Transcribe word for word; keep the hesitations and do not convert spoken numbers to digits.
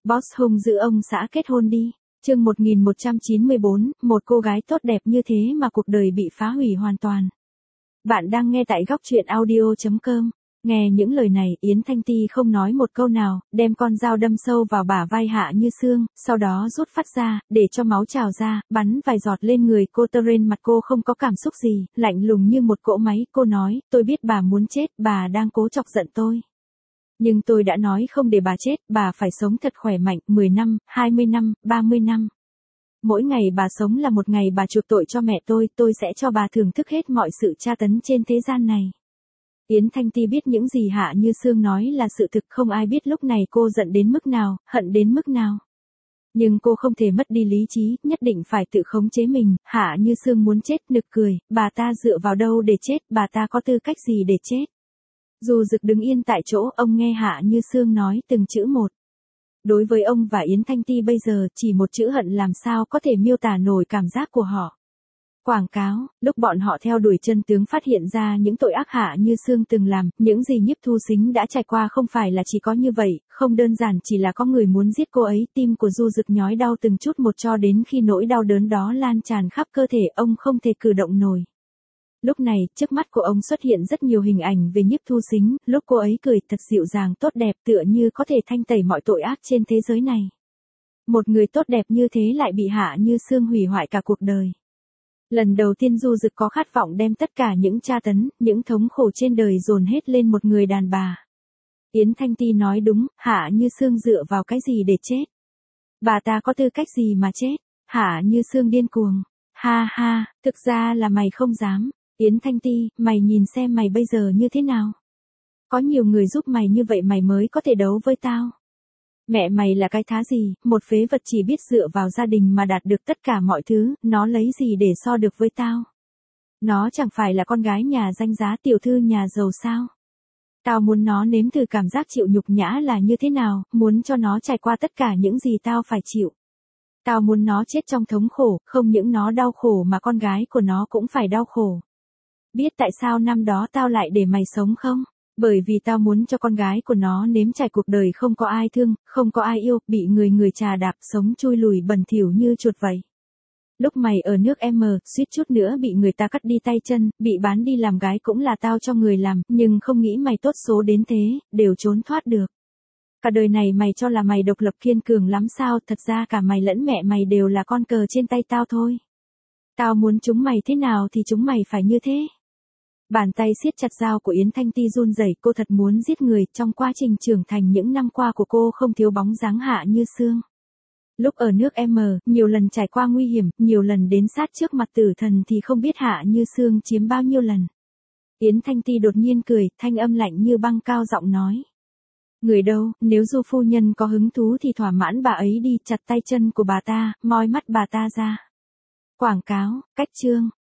Boss hung giữ ông xã kết hôn đi. Chương một nghìn một trăm chín mươi bốn, một cô gái tốt đẹp như thế mà cuộc đời bị phá hủy hoàn toàn. Bạn đang nghe tại góc truyện audio chấm com. Nghe những lời này, Yến Thanh Ti không nói một câu nào, đem con dao đâm sâu vào bả vai Hạ Như Sương, sau đó rút phát ra, để cho máu trào ra, bắn vài giọt lên người cô. Trên mặt cô không có cảm xúc gì, lạnh lùng như một cỗ máy. Cô nói, tôi biết bà muốn chết, bà đang cố chọc giận tôi. Nhưng tôi đã nói không để bà chết, bà phải sống thật khỏe mạnh, mười năm, hai mươi năm, ba mươi năm. Mỗi ngày bà sống là một ngày bà chuộc tội cho mẹ tôi, tôi sẽ cho bà thưởng thức hết mọi sự tra tấn trên thế gian này. Yến Thanh Ti biết những gì Hạ Như Sương nói là sự thực, không ai biết lúc này cô giận đến mức nào, hận đến mức nào. Nhưng cô không thể mất đi lý trí, nhất định phải tự khống chế mình. Hạ Như Sương muốn chết, nực cười, bà ta dựa vào đâu để chết, bà ta có tư cách gì để chết. Du Dực đứng yên tại chỗ, ông nghe Hạ Như Sương nói từng chữ một. Đối với ông và Yến Thanh Ti bây giờ, chỉ một chữ hận làm sao có thể miêu tả nổi cảm giác của họ. Quảng cáo, lúc bọn họ theo đuổi chân tướng phát hiện ra những tội ác Hạ Như Sương từng làm, những gì Nhiếp Thu Sính đã trải qua không phải là chỉ có như vậy, không đơn giản chỉ là có người muốn giết cô ấy. Tim của Du Dực nhói đau từng chút một cho đến khi nỗi đau đớn đó lan tràn khắp cơ thể, ông không thể cử động nổi. Lúc này, trước mắt của ông xuất hiện rất nhiều hình ảnh về Nhiếp Thu Sính, lúc cô ấy cười thật dịu dàng tốt đẹp tựa như có thể thanh tẩy mọi tội ác trên thế giới này. Một người tốt đẹp như thế lại bị Hạ Như Sương hủy hoại cả cuộc đời. Lần đầu tiên Du Dực có khát vọng đem tất cả những tra tấn, những thống khổ trên đời dồn hết lên một người đàn bà. Yến Thanh Ti nói đúng, Hạ Như Sương dựa vào cái gì để chết? Bà ta có tư cách gì mà chết? Hạ Như Sương điên cuồng. Ha ha, thực ra là mày không dám. Yến Thanh Ti, mày nhìn xem mày bây giờ như thế nào? Có nhiều người giúp mày như vậy mày mới có thể đấu với tao. Mẹ mày là cái thá gì, một phế vật chỉ biết dựa vào gia đình mà đạt được tất cả mọi thứ, nó lấy gì để so được với tao? Nó chẳng phải là con gái nhà danh giá tiểu thư nhà giàu sao? Tao muốn nó nếm thử cảm giác chịu nhục nhã là như thế nào, muốn cho nó trải qua tất cả những gì tao phải chịu. Tao muốn nó chết trong thống khổ, không những nó đau khổ mà con gái của nó cũng phải đau khổ. Biết tại sao năm đó tao lại để mày sống không? Bởi vì tao muốn cho con gái của nó nếm trải cuộc đời không có ai thương, không có ai yêu, bị người người chà đạp, sống chui lùi bẩn thỉu như chuột vậy. Lúc mày ở nước M, suýt chút nữa bị người ta cắt đi tay chân, bị bán đi làm gái cũng là tao cho người làm, nhưng không nghĩ mày tốt số đến thế, đều trốn thoát được. Cả đời này mày cho là mày độc lập kiên cường lắm sao, thật ra cả mày lẫn mẹ mày đều là con cờ trên tay tao thôi. Tao muốn chúng mày thế nào thì chúng mày phải như thế. Bàn tay siết chặt dao của Yến Thanh Ti run rẩy, cô thật muốn giết người. Trong quá trình trưởng thành những năm qua của cô không thiếu bóng dáng Hạ Như Sương. Lúc ở nước M, nhiều lần trải qua nguy hiểm, nhiều lần đến sát trước mặt tử thần thì không biết Hạ Như Sương chiếm bao nhiêu lần. Yến Thanh Ti đột nhiên cười, thanh âm lạnh như băng cao giọng nói. Người đâu, nếu Du phu nhân có hứng thú thì thỏa mãn bà ấy đi, chặt tay chân của bà ta, moi mắt bà ta ra. Quảng cáo, cách chương.